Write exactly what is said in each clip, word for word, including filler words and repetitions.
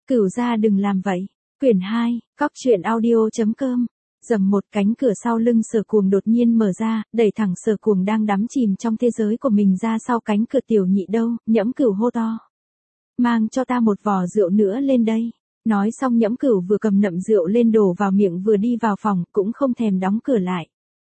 Cửu gia đừng làm vậy. Quyển hai, cóc truyện audio chấm com. Dầm một cánh cửa sau lưng Sở Cuồng đột nhiên mở ra, đẩy thẳng Sở Cuồng đang đắm chìm trong thế giới của mình ra sau cánh cửa. Tiểu nhị đâu, Nhẫm Cửu hô to. Mang cho ta một vò rượu nữa lên đây. Nói xong Nhẫm Cửu vừa cầm nậm rượu lên đổ vào miệng vừa đi vào phòng, cũng không thèm đóng cửa lại.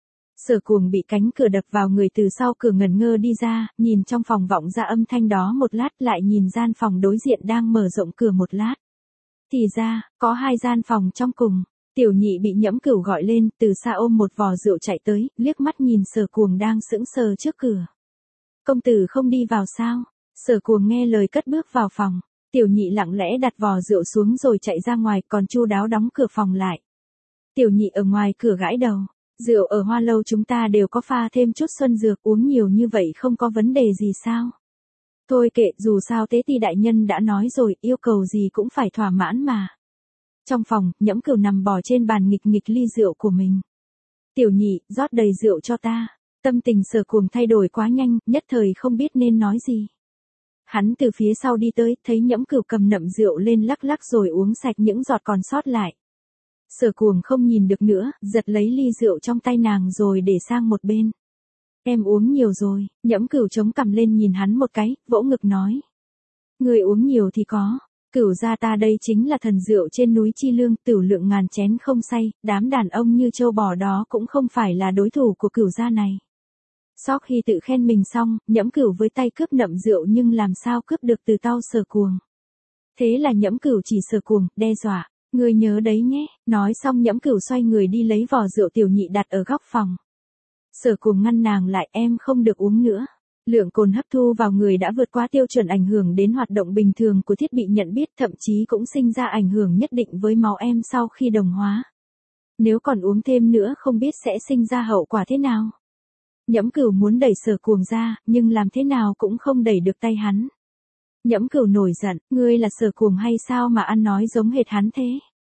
Sở Cuồng bị cánh cửa đập vào người từ sau cửa ngẩn ngơ đi ra, nhìn trong phòng vọng ra âm thanh đó một lát, lại nhìn gian phòng đối diện đang mở rộng cửa một lát. Thì ra, có hai gian phòng trong cùng. Tiểu nhị bị Nhẫm Cửu gọi lên, từ xa ôm một vò rượu chạy tới, liếc mắt nhìn Sở Cuồng đang sững sờ trước cửa. Công tử không đi vào sao? Sở Cuồng nghe lời cất bước vào phòng. Tiểu nhị lặng lẽ đặt vò rượu xuống rồi chạy ra ngoài, còn chu đáo đóng cửa phòng lại. Tiểu nhị ở ngoài cửa gãi đầu. Rượu ở Hoa Lâu chúng ta đều có pha thêm chút xuân dược, uống nhiều như vậy không có vấn đề gì sao? Thôi kệ, dù sao tế ti đại nhân đã nói rồi, yêu cầu gì cũng phải thỏa mãn mà. Trong phòng, Nhẫm Cửu nằm bò trên bàn nghịch nghịch ly rượu của mình. Tiểu nhị, rót đầy rượu cho ta. Tâm tình Sở Cuồng thay đổi quá nhanh, nhất thời không biết nên nói gì. Hắn từ phía sau đi tới, thấy Nhẫm Cửu cầm nậm rượu lên lắc lắc rồi uống sạch những giọt còn sót lại. Sở Cuồng không nhìn được nữa, giật lấy ly rượu trong tay nàng rồi để sang một bên. Em uống nhiều rồi. Nhẫm Cửu chống cằm lên nhìn hắn một cái, vỗ ngực nói. Người uống nhiều thì có. Cửu gia ta đây chính là thần rượu trên núi Chi Lương, tửu lượng ngàn chén không say, đám đàn ông như trâu bò đó cũng không phải là đối thủ của Cửu gia này. Sau khi tự khen mình xong, Nhẫm Cửu với tay cướp nậm rượu nhưng làm sao cướp được từ tay Sở Cuồng. Thế là Nhẫm Cửu chỉ Sở Cuồng, đe dọa. Ngươi nhớ đấy nhé. Nói xong Nhẫm Cửu xoay người đi lấy vò rượu tiểu nhị đặt ở góc phòng. Sở Cuồng ngăn nàng lại, em không được uống nữa. Lượng cồn hấp thu vào người đã vượt quá tiêu chuẩn, ảnh hưởng đến hoạt động bình thường của thiết bị nhận biết, thậm chí cũng sinh ra ảnh hưởng nhất định với máu em sau khi đồng hóa. Nếu còn uống thêm nữa không biết sẽ sinh ra hậu quả thế nào. Nhẫm Cửu muốn đẩy Sở Cuồng ra, nhưng làm thế nào cũng không đẩy được tay hắn. Nhẫm Cửu nổi giận, ngươi là Sở Cuồng hay sao mà ăn nói giống hệt hắn thế?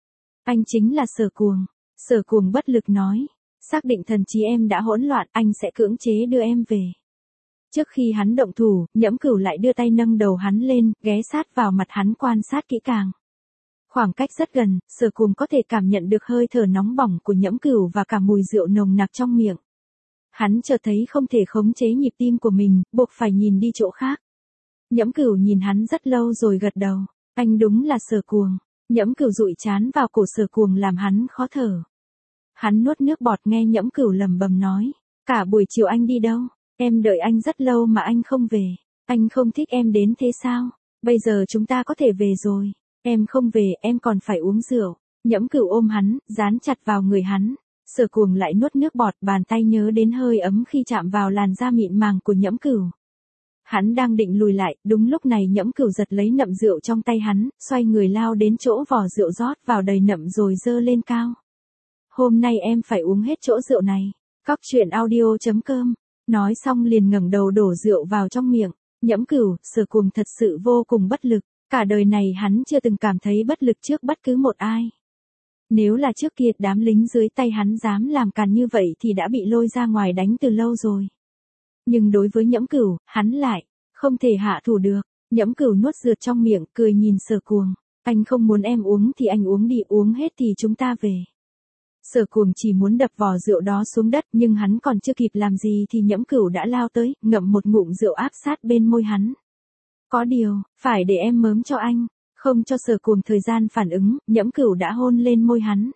Anh chính là Sở Cuồng. Sở Cuồng bất lực nói, xác định thần trí em đã hỗn loạn, anh sẽ cưỡng chế đưa em về. Trước khi hắn động thủ, Nhẫm Cửu lại đưa tay nâng đầu hắn lên, ghé sát vào mặt hắn quan sát kỹ càng. Khoảng cách rất gần, Sở Cuồng có thể cảm nhận được hơi thở nóng bỏng của Nhẫm Cửu và cả mùi rượu nồng nặc trong miệng. Hắn chợt thấy không thể khống chế nhịp tim của mình, buộc phải nhìn đi chỗ khác. Nhẫm Cửu nhìn hắn rất lâu rồi gật đầu. Anh đúng là Sở Cuồng. Nhẫm Cửu dụi trán vào cổ Sở Cuồng làm hắn khó thở. Hắn nuốt nước bọt nghe Nhẫm Cửu lẩm bẩm nói. Cả buổi chiều anh đi đâu? Em đợi anh rất lâu mà anh không về. Anh không thích em đến thế sao? Bây giờ chúng ta có thể về rồi. Em không về, em còn phải uống rượu. Nhẫm Cửu ôm hắn, dán chặt vào người hắn. Sở Cuồng lại nuốt nước bọt, bàn tay nhớ đến hơi ấm khi chạm vào làn da mịn màng của Nhẫm Cửu. Hắn đang định lùi lại, đúng lúc này Nhẫm Cửu giật lấy nậm rượu trong tay hắn, xoay người lao đến chỗ vò rượu rót vào đầy nậm rồi giơ lên cao. Hôm nay em phải uống hết chỗ rượu này. Cóc truyện audio chấm com. Nói xong liền ngẩng đầu đổ rượu vào trong miệng. Nhẫm Cửu, Sở Cuồng thật sự vô cùng bất lực. Cả đời này hắn chưa từng cảm thấy bất lực trước bất cứ một ai. Nếu là trước kia đám lính dưới tay hắn dám làm càn như vậy thì đã bị lôi ra ngoài đánh từ lâu rồi. Nhưng đối với Nhẫm Cửu, hắn lại không thể hạ thủ được. Nhẫm Cửu nuốt rượt trong miệng, cười nhìn Sở Cuồng. Anh không muốn em uống thì anh uống đi, uống hết thì chúng ta về. Sở Cuồng chỉ muốn đập vò rượu đó xuống đất, nhưng hắn còn chưa kịp làm gì thì Nhẫm Cửu đã lao tới, ngậm một ngụm rượu áp sát bên môi hắn. Có điều, phải để em mớm cho anh. Không cho Sở Cuồng thời gian phản ứng, Nhẫm Cửu đã hôn lên môi hắn.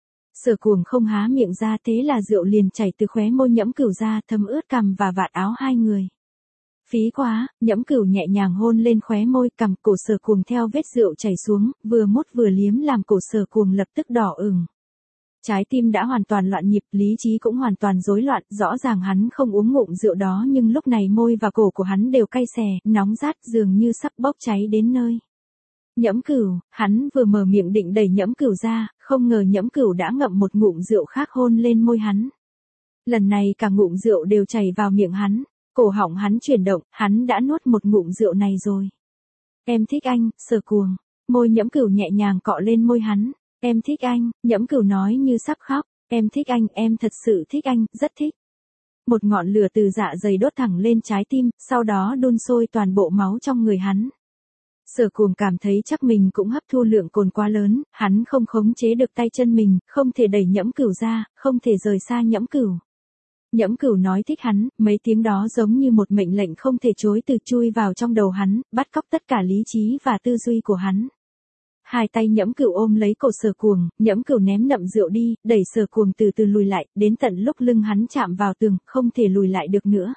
Sở Cuồng không há miệng ra, thế là rượu liền chảy từ khóe môi Nhẫm Cửu ra, thấm ướt cằm và vạt áo hai người. Phí quá. Nhẫm Cửu nhẹ nhàng hôn lên khóe môi, cằm, cổ Sở Cuồng theo vết rượu chảy xuống, vừa mút vừa liếm làm cổ Sở Cuồng lập tức đỏ ửng. Trái tim đã hoàn toàn loạn nhịp, lý trí cũng hoàn toàn rối loạn, rõ ràng hắn không uống ngụm rượu đó nhưng lúc này môi và cổ của hắn đều cay xè, nóng rát dường như sắp bốc cháy đến nơi. Nhẫm Cửu, hắn vừa mở miệng định đẩy Nhẫm Cửu ra, không ngờ Nhẫm Cửu đã ngậm một ngụm rượu khác hôn lên môi hắn. Lần này cả ngụm rượu đều chảy vào miệng hắn, cổ họng hắn chuyển động, hắn đã nuốt một ngụm rượu này rồi. Em thích anh, Sở Cuồng. Môi Nhẫm Cửu nhẹ nhàng cọ lên môi hắn. Em thích anh, Nhẫm Cửu nói như sắp khóc. Em thích anh, em thật sự thích anh, rất thích. Một ngọn lửa từ dạ dày đốt thẳng lên trái tim, sau đó đun sôi toàn bộ máu trong người hắn. Sở Cuồng cảm thấy chắc mình cũng hấp thu lượng cồn quá lớn, hắn không khống chế được tay chân mình, không thể đẩy Nhẫm Cửu ra, không thể rời xa Nhẫm Cửu. Nhẫm Cửu nói thích hắn, mấy tiếng đó giống như một mệnh lệnh không thể chối từ chui vào trong đầu hắn, bắt cóc tất cả lý trí và tư duy của hắn. Hai tay Nhẫm Cửu ôm lấy cổ Sở Cuồng, Nhẫm Cửu ném nậm rượu đi, đẩy Sở Cuồng từ từ lùi lại, đến tận lúc lưng hắn chạm vào tường, không thể lùi lại được nữa.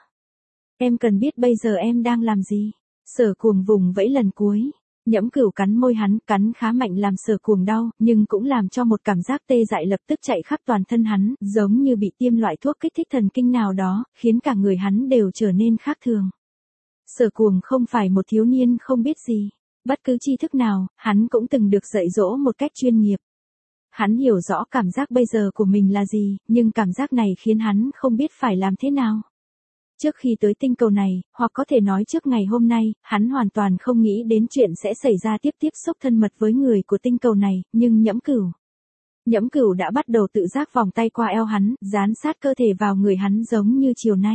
Em cần biết bây giờ em đang làm gì? Sở Cuồng vùng vẫy lần cuối. Nhẫm Cửu cắn môi hắn, cắn khá mạnh làm Sở Cuồng đau, nhưng cũng làm cho một cảm giác tê dại lập tức chạy khắp toàn thân hắn, giống như bị tiêm loại thuốc kích thích thần kinh nào đó, khiến cả người hắn đều trở nên khác thường. Sở Cuồng không phải một thiếu niên không biết gì. Bất cứ tri thức nào, hắn cũng từng được dạy dỗ một cách chuyên nghiệp. Hắn hiểu rõ cảm giác bây giờ của mình là gì, nhưng cảm giác này khiến hắn không biết phải làm thế nào. Trước khi tới tinh cầu này, hoặc có thể nói trước ngày hôm nay, hắn hoàn toàn không nghĩ đến chuyện sẽ xảy ra tiếp tiếp xúc thân mật với người của tinh cầu này, nhưng Nhẫm Cửu. Nhẫm Cửu đã bắt đầu tự giác vòng tay qua eo hắn, dán sát cơ thể vào người hắn giống như chiều nay.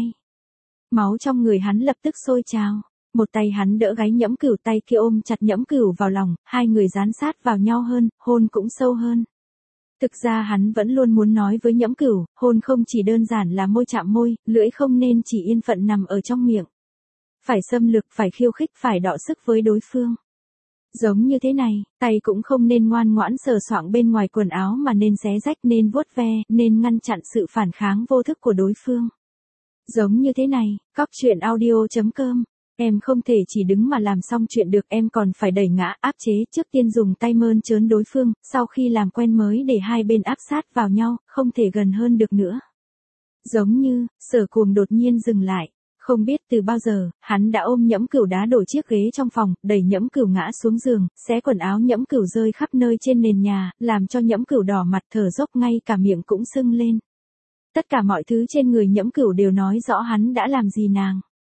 Máu trong người hắn lập tức sôi trào. Một tay hắn đỡ gáy Nhẫm Cửu, tay kia ôm chặt Nhẫm Cửu vào lòng, hai người dán sát vào nhau hơn, hôn cũng sâu hơn. Thực ra hắn vẫn luôn muốn nói với Nhẫm Cửu, hôn không chỉ đơn giản là môi chạm môi, lưỡi không nên chỉ yên phận nằm ở trong miệng. Phải xâm lược, phải khiêu khích, phải đọ sức với đối phương. Giống như thế này, tay cũng không nên ngoan ngoãn sờ soạng bên ngoài quần áo mà nên xé rách, nên vuốt ve, nên ngăn chặn sự phản kháng vô thức của đối phương. Giống như thế này, cóc truyện audio chấm com. Em không thể chỉ đứng mà làm xong chuyện được, em còn phải đẩy ngã, áp chế, trước tiên dùng tay mơn trớn đối phương, sau khi làm quen mới để hai bên áp sát vào nhau, không thể gần hơn được nữa. Giống như, Sở Cuồng đột nhiên dừng lại. Không biết từ bao giờ, hắn đã ôm Nhẫm Cửu đá đổ chiếc ghế trong phòng, đẩy Nhẫm Cửu ngã xuống giường, xé quần áo Nhẫm Cửu rơi khắp nơi trên nền nhà, làm cho Nhẫm Cửu đỏ mặt thở dốc, ngay cả miệng cũng sưng lên. Tất cả mọi thứ trên người Nhẫm Cửu đều nói rõ hắn đã làm gì nàng.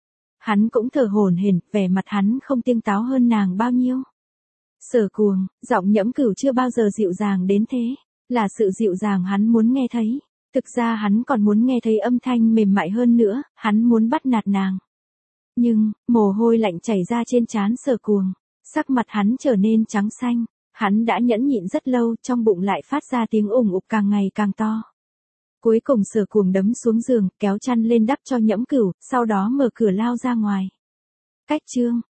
Hắn cũng thở hổn hển, vẻ mặt hắn không tiêu táo hơn nàng bao nhiêu. Sở Cuồng, giọng Nhẫm Cửu chưa bao giờ dịu dàng đến thế, là sự dịu dàng hắn muốn nghe thấy. Thực ra hắn còn muốn nghe thấy âm thanh mềm mại hơn nữa, hắn muốn bắt nạt nàng. Nhưng, mồ hôi lạnh chảy ra trên trán Sở Cuồng, sắc mặt hắn trở nên trắng xanh, hắn đã nhẫn nhịn rất lâu, trong bụng lại phát ra tiếng ủng ục càng ngày càng to. Cuối cùng Sở Cuồng đấm xuống giường, kéo chăn lên đắp cho Nhẫm Cửu, sau đó mở cửa lao ra ngoài. Cách chương